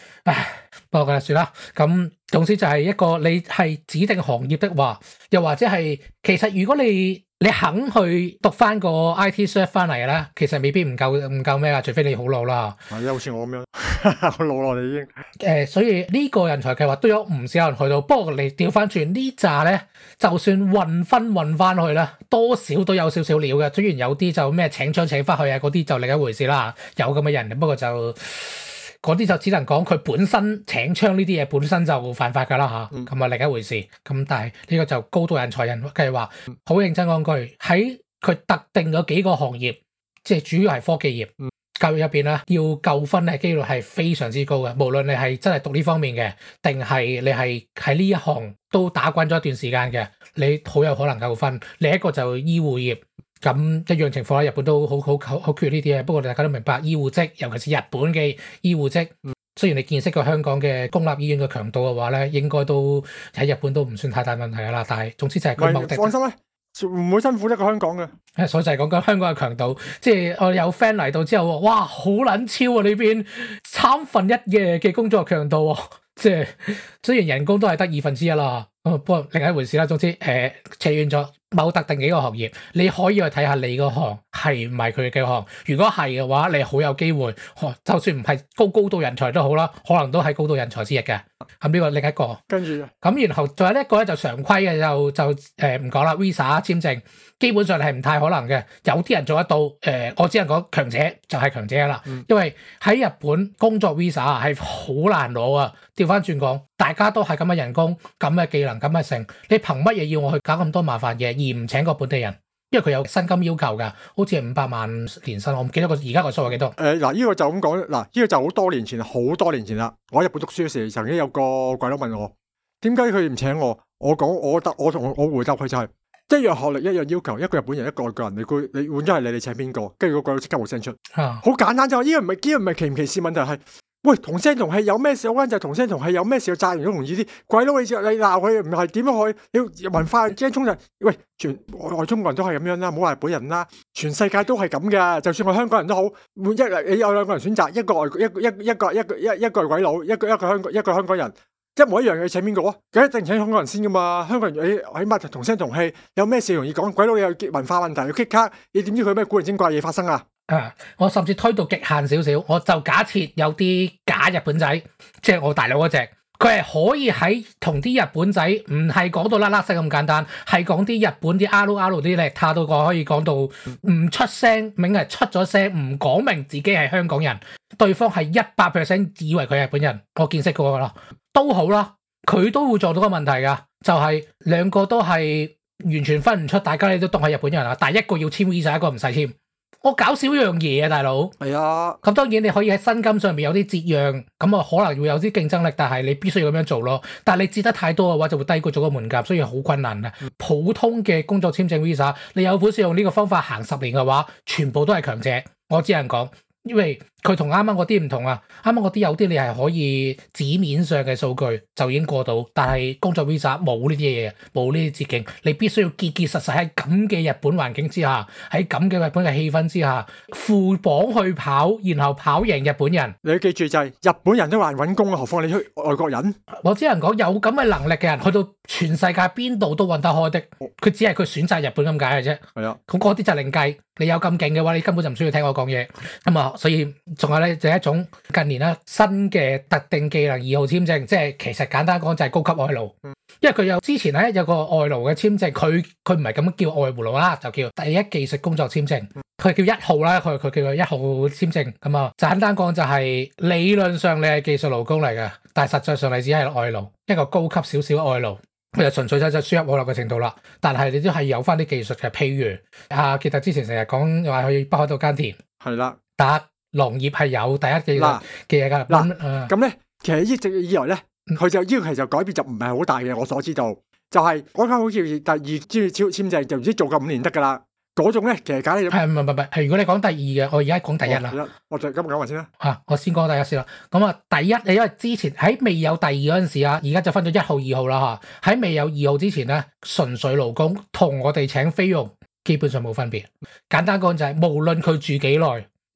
唉，不過嘅算啦。咁總之就係一個你係指定行業的話，又或者係其實如果你你肯去讀翻個 I T cert 翻嚟咧，其實未必唔夠唔夠咩啊，除非你好老啦。 係好似我咁樣，好老咯你已經。 誒、呃，所以呢個人才計劃都有唔少人去到，不過你調翻轉呢扎咧，就算運分運翻去啦，多少都有少少料嘅。雖然有啲就咩請槍請翻去啊，嗰啲就另一回事啦。有咁嘅人，不過就嗰啲就只能講佢本身請槍呢啲嘢本身就犯法㗎啦嚇，咁啊、嗯、另一回事。咁但係呢個就高度人才人計劃，好認真講句，喺佢特定嗰幾個行業，即係主要係科技業。嗯教育入邊咧，要夠分嘅機率係非常之高嘅。無論你係真係讀呢方面嘅，定係你係喺呢一行都打滾咗一段時間嘅，你好有可能夠分。另一個就醫護業，咁一樣情況啦。日本都好好好好缺呢啲嘢。不過大家都明白，醫護職尤其是日本嘅醫護職，雖然你見識過香港嘅公立醫院嘅強度嘅話咧，應該都喺日本都唔算太大問題噶啦。但係總之就係佢目的。 放心啦。唔會辛苦得過香港嘅， 所以就係講緊香港嘅強度，即係我有 friend 嚟到之後，哇，好撚超啊！呢邊三分一嘅嘅工作強度，即係雖然人工都係得二分之一啦，不過另一回事啦。總之，誒扯遠咗某特定幾個行業，你可以去睇下你個行係唔係佢嘅行。如果係嘅話，你好有機會，就算唔係高高度人才都好啦，可能都係高度人才之一嘅。咁呢個另一個， 跟住咁然後仲有一個咧就常規嘅就就誒唔講啦 ，Visa 簽證基本上係唔太可能嘅。有啲人做得到，誒、呃、我只能講強者就係強者啦，嗯、因為喺日本工作 Visa 係好難攞啊。調翻轉講，大家都係咁嘅人工、咁嘅技能、咁嘅成，你憑乜嘢要我去搞咁多麻煩嘢而唔請個本地人？因為佢有薪金要求㗎，好似係五百萬年薪，我唔記得個而家個數係幾多。誒嗱，呢個就咁講，嗱呢個就好多年前，好多年前啦。我喺日本讀書嘅時候，曾經有個鬼佬問我，點解佢唔請我？我講我得，我同我回答佢就係、是、一樣學歷，一樣要求，一個日本人，一個外國人，你估你換咗係你，你請邊個？跟住個鬼佬即刻會 send 出，好、啊、簡單就呢、是、個唔係呢個唔係歧唔歧視問題係。喂，同聲同氣有咩事？有關就係同聲同氣有咩事？責任都容易啲。鬼佬你你鬧佢唔係點樣去？你文化之間衝突。喂，全外中國人都係咁樣啦，唔好話日本人啦，全世界都係咁噶。就算我香港人都好，每一你有兩個人選擇，一個外一個一一個一個一一個係鬼佬，一個一個香港一個香港人，一模一樣嘅，請邊個啊？梗一定請香港人先噶嘛。香港人你起碼同聲同氣，有咩事容易講？鬼佬你有文化問題要棘卡，你點知佢有咩古靈精怪嘢發生啊？ 啊！我甚至推到極限少少，我就假設有啲假日本仔，即係我大佬嗰隻，佢係可以喺同啲日本仔唔係講到啦啦聲咁簡單，係講啲日本啲 R R 啲叻他到個可以講到唔出聲，明係出咗聲，唔講明自己係香港人，對方係一百 percent 以為佢係日本人，我見識過噶啦，都好啦，佢都會做到個問題噶，就係、是、兩個都係完全分唔出，大家你都當係日本人啦，但係一個要簽 visa，一個唔使簽。我搞少樣嘢啊，大佬。係啊，咁當然你可以喺薪金上面有啲折讓，咁啊可能會有啲競爭力，但係你必須要咁樣做咯。但係你折得太多嘅話，就會低過咗個門檻，所以好困難啊。嗯、普通嘅工作簽證 visa，你有本事用呢個方法行十年嘅話，全部都係強者。我只能講，因為佢同啱啱嗰啲唔同啊。啱啱嗰啲有啲你係可以紙面上嘅數據就已經過到，但係工作 visa 冇呢啲嘢，冇呢啲捷徑，你必須要結結實實喺咁嘅日本環境之下，喺咁嘅日本嘅氣氛之下，負磅去跑，然後跑贏日本人。你要記住就係、是、日本人都難揾工啊，何況你去外國人？我只能講有咁嘅能力嘅人，去到全世界邊度都揾得開的。佢只係佢選擇日本咁解嘅啫。係啊，咁嗰啲就另計。你有咁勁嘅話，你根本就唔需要聽我講嘢。咁啊，所以仲有咧就係一種近年咧新嘅特定技能二號簽證，即係其實簡單講就係高級外勞。因為佢有之前咧有個外勞嘅簽證，佢佢唔係咁叫外勞啦，就叫第一技術工作簽證。佢叫一號啦，佢佢叫佢一號簽證。咁啊，簡單講就係理論上你係技術勞工嚟嘅，但係實際上你只係外勞，一個高級少少嘅外勞。佢就純粹就就輸入外勞嘅程度啦，但係你都係有翻啲技術嘅，譬如阿傑特之前成日講話去北海道耕田，係啦，但農業係有第一技術嘅嘢㗎。嗱，咁咧、嗯、其實一直以來咧，佢就呢個其實改變就唔係好大嘅。我所知道就係嗰間好似第二簽簽簽證就唔知做夠五年得㗎啦。嗰種咧，其實簡單係唔係唔係係，如果你講第二嘅，我而家講第一啦、哦。我就咁講埋先啦。啊，我先講第一先啦。咁啊，第一你因為之前喺未有第二嗰陣時啊，而家就分咗一號、二號啦嚇。喺未有二號之前咧，純粹勞工同我哋請菲傭基本上冇分別。簡單講就係、是，無論佢住幾耐，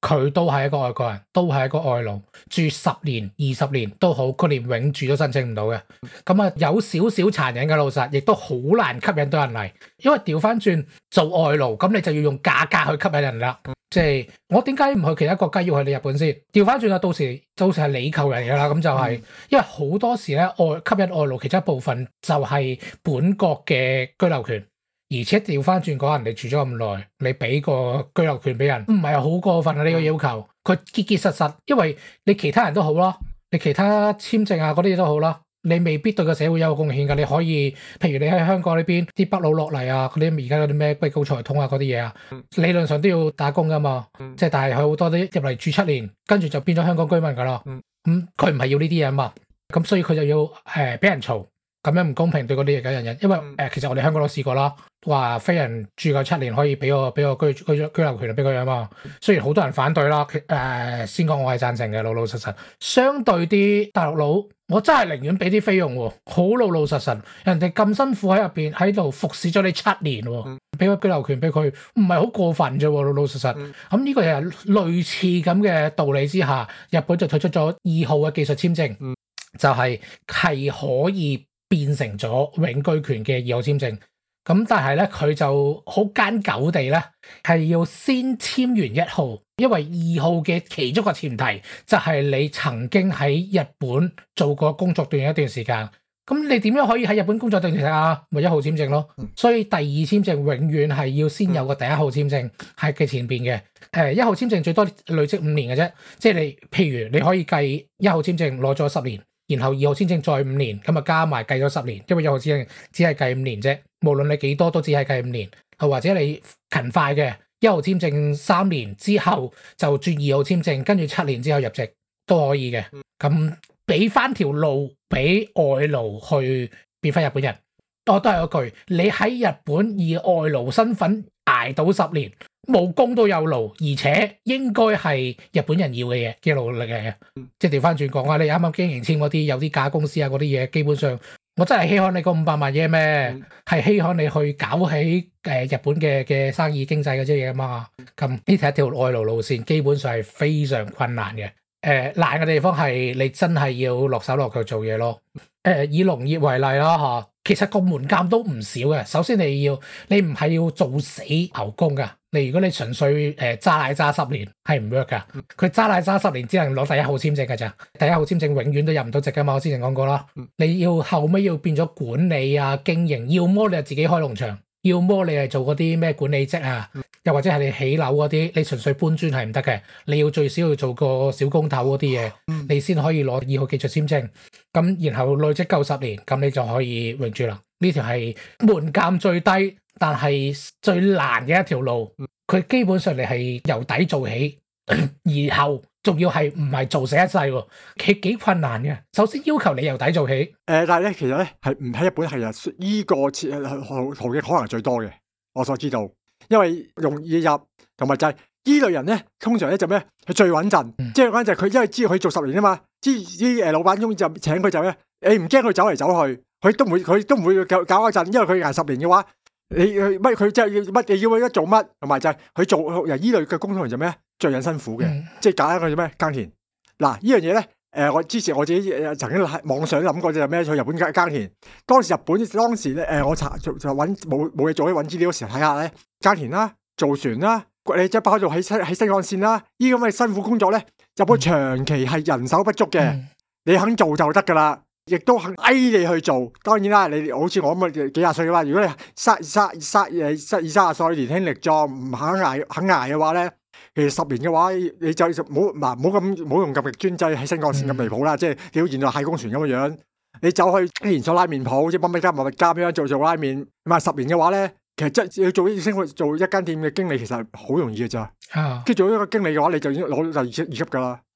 佢都係一個外國人，都係一個外勞，住十年、二十年都好，佢連永住都申請唔到嘅。咁啊，有少少殘忍嘅老實，亦都好難吸引到人嚟，因為調翻轉做外勞，咁你就要用價格去吸引人啦。即係我點解唔去其他國家，要去你日本先？調翻轉啊，到時到時係你求人㗎啦。咁就係、是、因為好多時咧外吸引外勞，其中一部分就係本國嘅居留權。而且調翻轉講，人哋住咗咁耐，你俾個居留權俾人，唔係好過分啊！呢個要求，佢結結實實，因為你其他人都好啦，你其他簽證啊嗰啲嘢都好啦，你未必對個社會有個貢獻㗎。你可以，譬如你喺香港呢邊啲北佬落嚟啊，嗰啲而家嗰啲咩貴高才通啊嗰啲嘢啊，理論上都要打工㗎嘛。即係但係佢好多啲入嚟住七年，跟住就變咗香港居民㗎啦。咁佢唔係要呢啲嘢啊嘛，咁所以佢就要誒俾人嘈。咁樣唔公平對嗰啲嘢嘅人人，因為誒、呃、其實我哋香港都試過啦，話非人住夠七年可以俾個俾個居居居留權俾佢啊嘛。雖然好多人反對啦，誒、呃、先講我係贊成嘅，老老實實。相對啲大陸佬，我真係寧願俾啲菲傭喎，好老老實實。人哋咁辛苦喺入邊喺度服侍咗你七年喎，俾個居留權俾佢，唔係好過分啫喎，老老實實。咁呢、嗯、個又係類似咁嘅道理之下，日本就推出咗二號嘅技術簽證，嗯、就係係可以變成咗永居權嘅二號簽證，咁但係咧佢就好艱久地咧係要先簽完一號，因為二號嘅其中一個前提就係你曾經喺日本做過工作段一段時間，咁你點樣可以喺日本工作段時間啊？咪一號簽證咯，所以第二簽證永遠係要先有個第一號簽證喺嘅前邊嘅，誒一號簽證最多累積五年嘅啫，即係你譬如你可以計一號簽證攞咗十年。然後二號簽證再五年，咁啊加埋計咗十年，因為一號簽證只係計五年啫。無論你幾多都只係計五年，或者你勤快嘅一號簽證三年之後就轉二號簽證，跟住七年之後入籍都可以嘅。咁俾翻條路俾外勞去變翻日本人，我都係嗰句，你喺日本以外勞身份捱到十年。冇工都有勞，而且應該係日本人要嘅嘢嘅勞力嚟嘅，即係調翻轉講啊！你啱啱經營簽嗰啲有啲假公司啊嗰啲嘢，基本上我真係稀罕你個五百萬嘢咩？係稀罕你去搞起誒日本嘅嘅生意經濟嗰啲嘢啊嘛！咁呢條一條外勞路線基本上係非常困難嘅。誒、呃、難嘅地方係你真係要落手落腳做嘢咯。誒、呃、以農業為例啦嚇，其實個門檻都唔少嘅。首先你要你唔係要做死牛工㗎。你如果你純粹誒揸奶揸十年係唔 work 噶，佢揸奶揸十年只能攞第一號簽證㗎咋，第一號簽證永遠都入唔到籍㗎嘛，我之前講過啦。你要後尾要變咗管理啊經營，要麼你係自己開農場，要麼你係做嗰啲咩管理職啊，又或者係你起樓嗰啲，你純粹搬磚係唔得嘅，你要最少要做個小工頭嗰啲嘢，你先可以攞二號技術簽證。咁然後累積夠十年，咁你就可以永住啦。呢條係門檻最低，但係最難嘅一條路。佢基本上你係由底做起，然後仲要係唔係做死一世喎？幾幾困難嘅。首先要求你由底做起。誒、 呃，但係咧，其實咧係唔喺日本係啊，依個設途途徑可能最多嘅。我所知道，因為容易入，同埋就係依類人咧，通常咧就咩？佢最穩陣，嗯、即係嗰陣就係佢因為知道佢做十年啊嘛，知啲誒老闆中意就請佢就咧，你唔驚佢走嚟走去，佢都唔會佢都唔會搞搞一陣，因為佢捱十年嘅話。你乜佢即係要乜你要佢一做乜，同埋就係佢做由依類嘅工作就咩最引辛苦嘅，嗯、即係搞一個咩耕田。嗱呢樣嘢咧，誒、呃、我之前我自己曾經喺網上諗過就係咩去日本耕耕田。當時日本當時咧誒、呃、我查就就揾冇冇嘢做，揾資料嗰時睇下咧耕田啦、造船啦，你即係包括喺喺新幹線啦，呢啲咁嘅辛苦工作咧，日本長期係人手不足嘅，嗯、你肯做就得噶啦。亦都肯挨你去做，當然啦，你好似我咁啊幾廿歲嘅話，如果你三三三誒三二三十歲年輕力壯，唔肯挨肯挨嘅話咧，其實十年嘅話，你就冇嗱冇咁冇用咁極專制喺新幹線咁離譜啦，即係你好似現代太空船咁嘅樣，你走去連鎖拉麵鋪，即係乜乜加乜乜加咁樣做做拉麵，咁啊十年嘅話咧，其實即係要做升去做一間店嘅經理，其實好容易嘅咋，跟住、啊、做一個經理嘅話，你就已經攞到二級二級噶啦。啊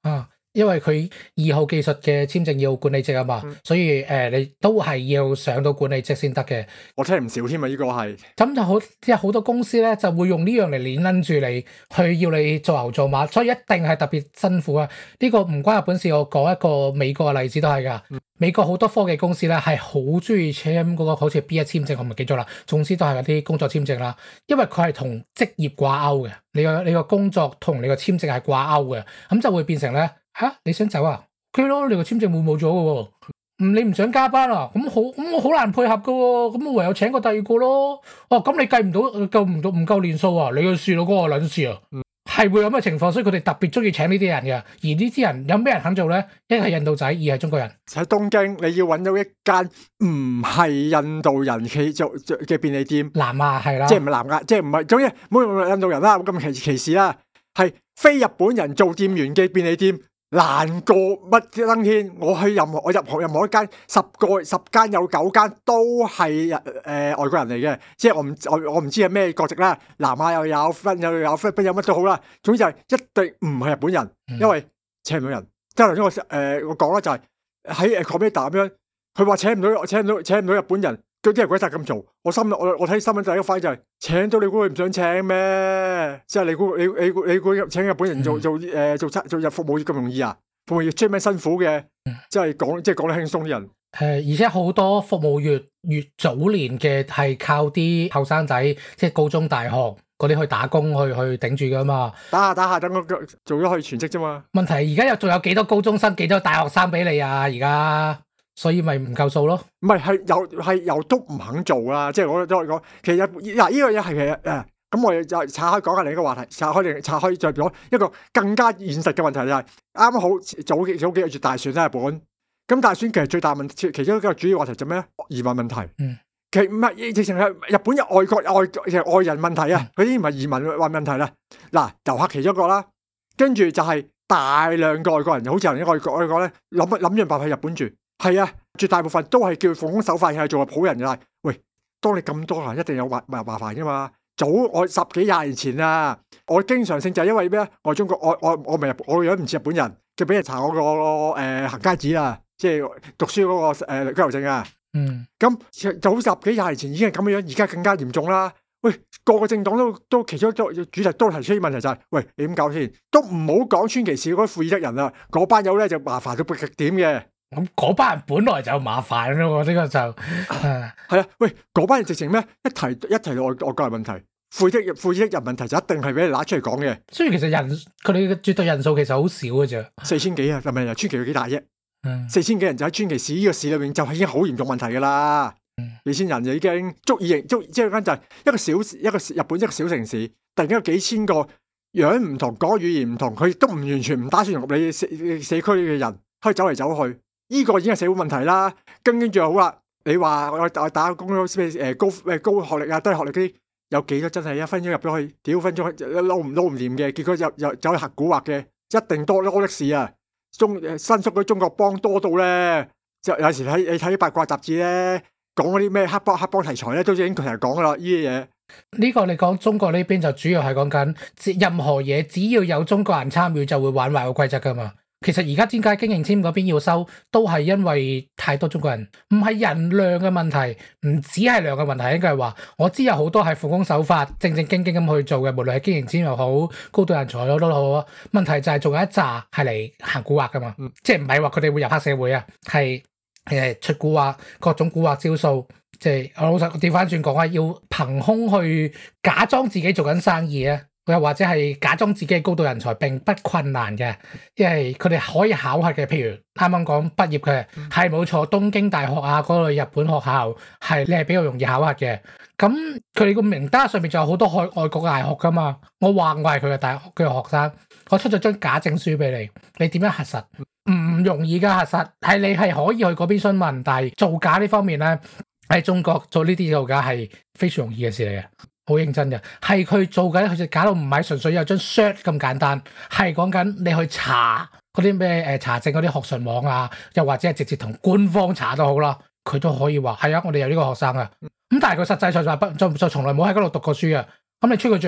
因為佢二號技術嘅簽證要管理職啊嘛， 嗯、 所以誒、呃、你都係要上到管理職先得嘅。 我聽唔少添啊，呢、這個係。 咁就好，即係好多公司咧就會用呢樣嚟鏈撚住你，去要你做牛做馬，所以一定係特別辛苦啊！呢、這個唔關日本事，我講一個美國嘅例子都係㗎。嗯、美國好多科技公司咧係好中意簽嗰個好似 B 一簽證，我唔記咗啦。總之都係嗰啲工作簽證啦，因為佢係同職業掛鈎嘅，你個你個工作同你個簽證係掛鈎嘅，咁就會變成咧。吓、啊，你想走啊？OK 咯，你個簽證會冇咗嘅喎。唔，你唔想加班啊？咁好，咁我好難配合嘅喎。咁我唯有請個第二個咯。哦，咁你計唔到，夠唔到，唔夠年數啊？你去試咯，嗰個撚事啊。係、嗯、會有咁嘅情況，所以佢哋特別中意請呢啲人嘅。而呢啲人有咩人肯做咧？一係印度仔，二係中國人。喺東京，你要揾到一間唔係印度人企做嘅便利店。 南亞係啦， 即係唔係南亞，即係唔係，總之唔好用印度人啦，咁歧歧視啦，係非日本人做店員嘅便利店。難過乜登天？我去任何我入行任何一間，十個十間有九間都係誒、呃、外國人嚟嘅，即係我唔我我唔知係咩國籍啦，南亞又有分又有菲律賓有乜都好啦，總之就係一定唔係日本人，因為請唔到人。即係頭先我誒、呃、我講啦，就係喺誒 Commander 咁樣，佢話請唔到請唔到請唔到日本人。嗰啲人鬼殺咁做，我心我我睇新聞第一個反應就係、是、請到你估佢唔想請咩？即係你估你你你估請日本人做做誒、呃、做做做入服務業咁容易啊？服務業出咩辛苦嘅？即係講即係講得輕鬆啲人。誒、 呃，而且好多服務業越早年嘅係靠啲後生仔，即係高中大學嗰啲去打工去去頂住噶嘛。打下打下等我做咗可以全職啫嘛。 問題而家又仲有幾多高中生、幾多大學生俾你啊？而家？所以咪唔夠數咯？ 唔係係又係又都唔肯做啦，即係我都係講，其實嗱呢樣嘢係其實誒，咁、啊、我哋就拆開講下另一個話題，拆開另拆開再講一個更加現實嘅問題就係、是，啱啱好早幾早幾個月大選喺日本，咁大選其實最大問題，其中一個主要話題就咩咧？移民問題。嗯，其實唔係直情係日本有外國外其實外人問題啊，佢啲唔係移民話問題啦。嗱，遊客其中一個啦，跟住就係大量嘅外國人，好似人啲外國外國咧諗諗盡辦法去日本住。係啊，絕大部分都係叫奉公守法，係做好人嘅。喂，當你咁多人，一定有麻麻麻煩噶嘛。早我十幾廿年前啊，我經常性就係因為咩？我中國，我我我唔係我個樣唔似日本人，就俾人查我個誒、呃、行街紙啊，即係讀書嗰、那個誒居留證啊。嗯，咁早十幾廿年前已經係咁樣，而家更加嚴重啦。喂，個個政黨都都其中一個主題都提出啲問題就係、是，喂，你點搞先？都唔好講川崎市嗰啲庫爾德人啦，嗰班友咧就麻煩到極點嘅。 咁嗰班人本來就麻煩咯，呢個就係啊，喂，嗰班人直情咩？一提一提到外外國人問題，庫爾德庫爾德人問題就一定係俾你拿出嚟講嘅。雖然其實人佢哋嘅絕對人數其實好少嘅啫，四千幾啊，係咪？川崎有幾大啫？嗯，四千幾人就喺川崎市呢個市裏面就係已經好嚴重問題噶啦。嗯，幾千人就已經足以形足，即係間就係一個小一個日本一個小城市，突然間有幾千個樣唔同、講語言唔同，佢都唔完全唔打算融入你社社區嘅人，可以走嚟走去。呢個已經係社會問題啦，跟跟住好啦。你話我打打工咩誒高誒高學歷啊低學歷嗰啲，有幾多真係一分鐘入咗去，幾分鐘撈唔撈唔掂嘅，結果又又走去行蠱惑嘅，一定多多的事啊！中新宿嗰啲中國幫多到咧，就有時睇你睇啲八卦雜誌咧，講嗰啲咩黑幫黑幫題材咧，都已經成日講噶啦呢啲嘢。呢個你講中國呢邊就主要係講緊任何嘢，只要有中國人參與就會玩壞個規則噶嘛。其實而家點解經營簽嗰邊要收，都係因為太多中國人，唔係人量嘅問題，唔止係量嘅問題，應該係話我知有好多係奉公守法、正正經經咁去做嘅，無論係經營簽又好、高度人才都好啊。問題就係仲有一紮係嚟行蠱惑噶嘛，嗯、即係唔係話佢哋會入黑社會啊，係誒出蠱惑，各種蠱惑招數，即係我老實調翻轉講啊，要憑空去假裝自己做緊生意啊。又或者係假裝自己係高度人才並不困難嘅，因為佢哋可以考核嘅。譬如啱啱講畢業嘅係冇錯，東京大學啊嗰類日本學校係你係比較容易考核嘅。咁佢哋個名單上面仲有好多外外國大學噶嘛。我話我係佢嘅大學佢嘅學生，我出咗張假證書俾你，你點樣核實？唔容易噶核實，係你係可以去嗰邊詢問，但係造假呢方面咧喺中國做呢啲造假係非常容易嘅事嚟嘅。好認真嘅，係佢做緊，佢就搞到唔係純粹有張 cert 咁簡單，係講緊你去查嗰啲咩誒查證嗰啲學術網啊，又或者係直接同官方查都好啦，佢都可以話係啊，我哋有呢個學生啊，咁但係佢實際上就係不就就從來冇喺嗰度讀過書啊，咁你吹佢脹啊？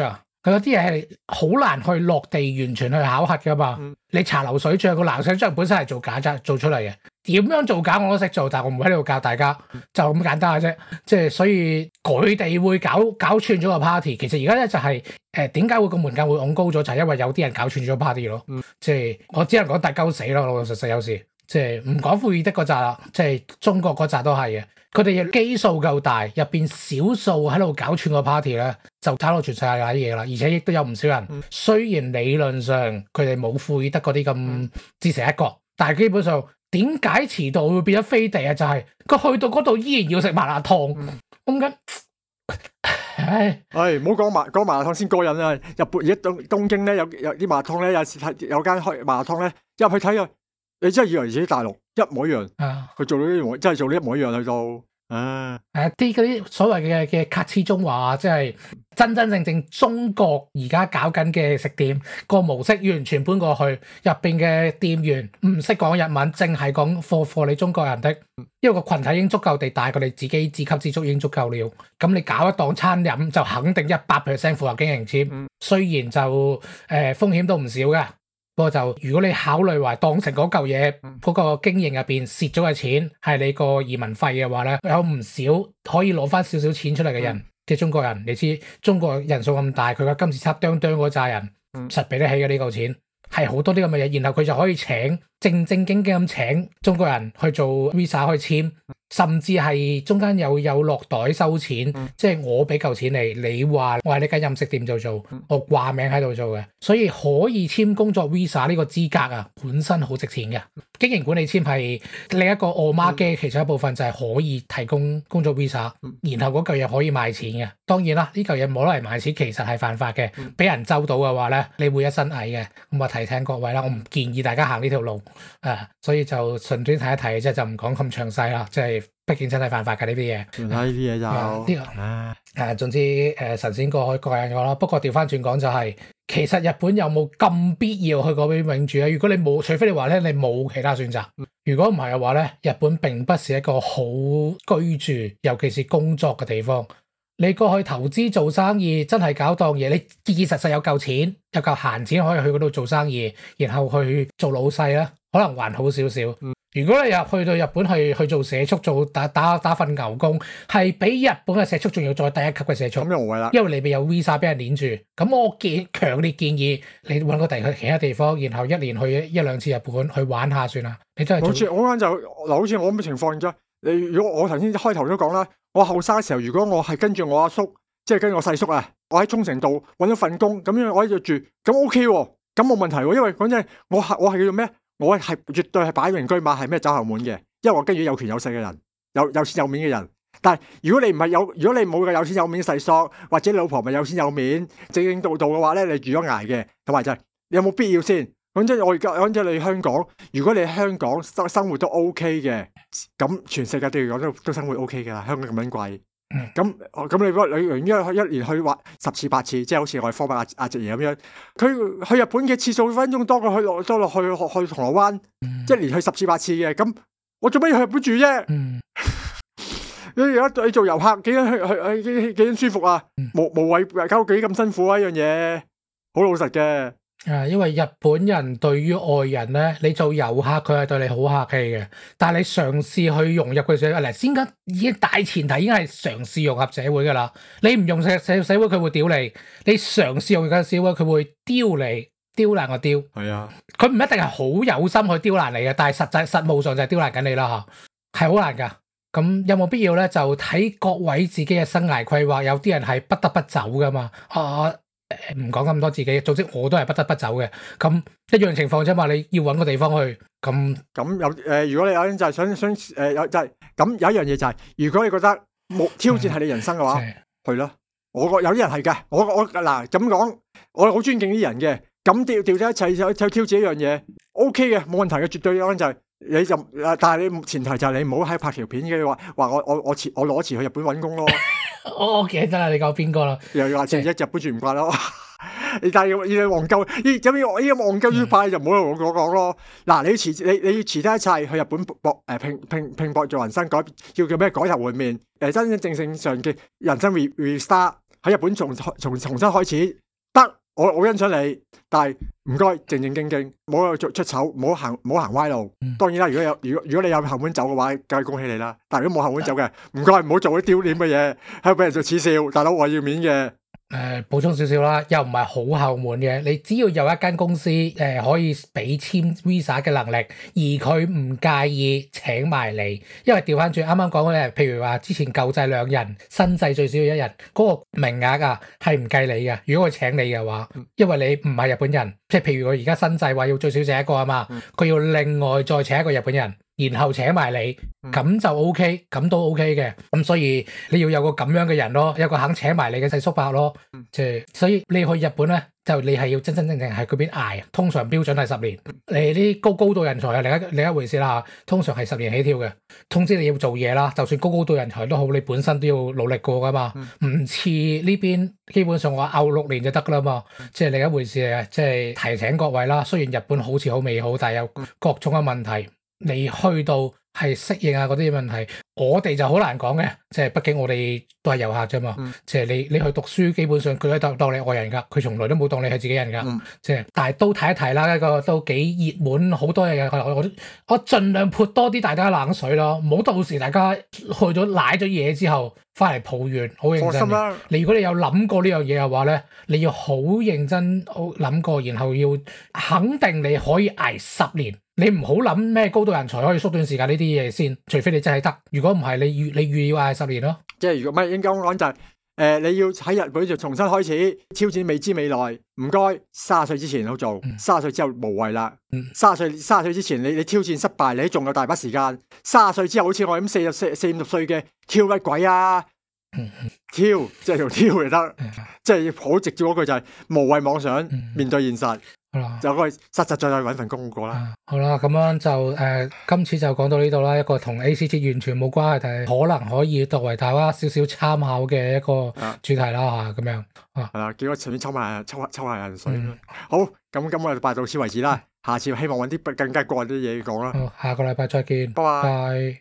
佢有啲嘢係好難去落地完全去考核噶嘛。 嗯、 你茶流水賬個流水賬本身係做假啫，做出嚟嘅。點樣做假我都識做，但係我唔喺呢度教大家，就咁簡單嘅啫。即係所以佢哋會搞搞串咗個 party。其實而家咧就係誒點解會個門檻會拱高咗，就係因為有啲人搞串咗 party 咯。 嗯、 即係我只能講大鳩死咯，老老實實有時。即係唔講庫爾的嗰扎啦，即係中國嗰扎都係嘅。佢哋嘅基數夠大，入邊少數喺度搞串個 party 咧，就搞到全世界啲嘢啦。而且亦都有唔少人，嗯、雖然理論上佢哋冇庫爾德嗰啲咁自成一國，但係基本上。點解遲到會變咗飛地啊？就係、是、佢去到嗰度依然要食麻辣燙，咁緊、嗯，唉， 唉，唔好講麻講麻辣燙先過癮啊！日本而家東東京咧有有啲麻辣燙咧，有時睇有間開麻辣燙咧，入去睇啊，你真係以為自己大陸一模一樣，佢、啊、做到呢模真係做到一模一樣去到。啊！誒啲嗰啲所謂嘅嘅卡黐中華，即係真真正正中國而家搞緊嘅食店個模式，完全搬過去，入邊嘅店員唔識講日文，淨係講貨貨你中國人的，因為個群體已經足夠地大，佢哋自己自給自足已經足夠了。咁你搞一檔餐飲就肯定一百 percent 符合經營簽，嗯、雖然就誒、呃、風險都唔少嘅。不過就如果你考慮話當成嗰嚿嘢嗰個經營入邊蝕咗嘅錢係你個移民費嘅話咧，有唔少可以攞翻少少錢出嚟嘅人，即係、嗯、中國人。你知中國人數咁大，佢個金字塔哚哚嗰扎人，嗯、實俾得起嘅呢嚿錢，係好多啲咁嘅嘢。然後佢就可以請正正經經咁請中國人去做 visa 去簽。甚至係中間有有落袋收錢，嗯、即係我俾嚿錢你，你話我喺呢間飲食店做做，嗯、我掛名喺度做嘅，所以可以簽工作 visa 呢個資格啊，本身好值錢嘅。經營管理簽係另一個我媽嘅其中一部分，就係可以提供工作 visa，嗯、然後嗰嚿嘢可以賣錢嘅。當然啦，呢嚿嘢冇攞嚟賣錢，其實係犯法嘅，俾、嗯、人周到嘅話咧，你會一身蟻嘅。咁我提醒各位啦，我唔建議大家行呢條路啊，所以就順便提一提嘅啫，就唔講咁詳細啦，即係。畢竟真係犯法嘅呢啲嘢， 睇呢啲嘢就呢、 這個，誒、啊啊，總之誒，神仙過海各人過啦。不過調翻轉講就係、是，其實日本有冇咁必要去嗰邊永住咧？如果你冇，除非你話咧，你冇其他選擇。如果唔係嘅話咧，日本並不是一個好居住，尤其是工作嘅地方。你過去投資做生意，真係搞檔嘢，你結結實實有嚿錢，有嚿閒錢可以去嗰度做生意，然後去做老細啦，可能還好少少。嗯如果你入去到日本去去做社畜，做打打打份牛工，係比日本嘅社畜仲要再低一級嘅社畜。咁又唔係啦， 因為你未有 visa 俾人攆住。咁我建強烈建議你揾個地去其他地方，然後一年去一兩次日本去玩下算啦。你真係好似我嗰陣就嗱，好似我咁嘅情況啫。你如果我頭先開頭都講啦，我後生嘅時候，如果我係跟住我阿叔，即係跟住我細叔啊，我喺沖繩度揾咗份工，咁樣我喺度住，咁 OK 喎，咁冇問題喎。因為講真，我係我係叫做咩？我係絕對係擺明車馬係咩走後門嘅，因為我跟住有權有勢嘅人，有有錢有面嘅人。但係如果你唔係有，如果你冇個有錢有面嘅細叔，或者你老婆咪有錢有面正正道道嘅話咧，你住咗挨嘅，同埋就係你有冇必要先？講真，我而家講真，你香港，如果你喺香港生生活都 OK 嘅，咁全世界對嚟講都都生活 OK 噶啦，香港咁樣貴。咁咁你如你一一年去話十次八次，即係好似我哋科班阿阿直爺咁樣，佢去日本嘅次數分鐘多過去落多落去去去銅鑼灣，嗯、一年去十次八次嘅，咁我做咩要去日本住啫？嗯、你而家你做遊客幾樣去去幾幾幾舒服啊？嗯、無無謂搞到幾咁辛苦啊！呢樣嘢好老實嘅。 啊，因為日本人對於外人咧，你做遊客佢係對你好客氣嘅，但係你嘗試去融入佢社會，嗱先緊已經大前提已經係嘗試融合社會噶啦。你唔用社社社會佢會屌你，你嘗試融入社會佢會丟你，丟爛個丟。係啊，佢唔一定係好有心去丟爛你嘅，但係實際實務上就係丟爛緊你啦吓，係好難噶。咁有冇必要咧？就睇各位自己嘅生涯規劃，有啲人係不得不走噶嘛。啊。唔講咁多自己，總之我都係不得不走嘅。咁一樣情況啫嘛，你要搵個地方去。咁咁有誒、呃，如果你有人就係想想誒有就係咁有一樣嘢就係、是，如果你覺得冇挑戰係你人生嘅話，嗯、去咯。我個有啲人係嘅，我我嗱咁講，我好尊敬啲人嘅。咁掉掉咗一切去挑戰一樣嘢，O K 嘅，冇問題嘅，絕對有人就係、是、你就但係你前提就係你唔好喺拍條片嘅話話我我我辭我攞辭去日本搵工咯。我我記得啦，你講邊個啦？ 又要話自己日本住唔慣咯。你但係要要戇鳩，呢咁樣呢咁戇鳩要派就唔好同我講咯。嗱，你要辭你你要辭低一切去日本搏誒拼拼拼搏做人生改叫叫咩改頭換面誒真真正正上嘅人生 re restart 喺日本重重重新開始得，我我欣賞你，但係唔該正正經經，唔好出出醜，唔好行唔好行歪路。 嗯當然啦，如果有如果如果你有後門走嘅話，梗係恭喜你啦。但係如果冇後門走嘅，唔該唔好做啲丟臉嘅嘢，喺度俾人做恥笑。大佬我要面嘅。 誒、呃、補充少少啦，又唔係好後門嘅。你只要有一間公司誒、呃、可以俾簽 Visa 嘅能力，而佢唔介意請埋你，因為調翻轉啱啱講嘅，譬如話之前舊制兩人，新制最少要一人，嗰、那個名額啊係唔計你嘅。如果佢請你嘅話，因為你唔係日本人，即係譬如佢而家新制話要最少請一個啊嘛，佢要另外再請一個日本人。然後請埋你，咁就 O K，咁都 O K 嘅。咁所以你要有個咁樣嘅人咯，有個肯請埋你嘅細叔伯咯。即係所以你去日本咧，就你係要真真正正喺嗰邊捱。通常標準係十年，你啲高高度人才係另一另一回事啦。通常係十年起跳嘅。通知你要做嘢啦，就算高高度人才都好，你本身都要努力過噶嘛。唔似呢邊基本上我拗六年就得噶啦嘛。即係另一回事啊。即係提醒各位啦，雖然日本好似好美好，但係有各種嘅問題。你去到係適應啊嗰啲問題，我哋就好難講嘅，即係畢竟我哋都係遊客啫嘛。嗯、即係你你去讀書，基本上佢都當當你外人㗎，佢從來都冇當你係自己人㗎。嗯、即係，但係都睇一睇啦，一個都幾熱門，好多嘢嘅。我我我盡量潑多啲大家冷水咯，唔好到時大家去咗舐咗嘢之後翻嚟抱怨，好認真。放心啦，你如果你有諗過呢樣嘢嘅話咧，你要好認真好諗過，然後要肯定你可以捱十年。你唔好諗咩高度人才可以縮短時間呢啲嘢先，除非你真係得。如果唔係，你預你預要捱十年咯。即係如果唔係應該咁講就係、是，誒、呃、你要喺日本就重新開始挑戰未知未來。唔該，卅歲之前好做，卅歲之後無謂啦。卅歲卅歲之前你你挑戰失敗，你仲有大把時間。卅歲之後好似我咁四十四四五十歲嘅挑乜鬼啊？挑即係用挑就得，即係好直接嗰句就係、是、無謂妄想，面對現實。就可以實實在在揾份工好過啦、啊。好啦，咁樣就誒、呃，今次就講到呢度啦。一個同 A C T 完全冇關係，但係可能可以作為大家少少參考嘅一個主題啦吓，咁樣啊。係啊，幾個隨便抽埋抽抽下人水。嗯、好，咁今日就拜到此為止啦。下次希望揾啲更加過癮啲嘢講啦。好，下個禮拜再見。拜拜。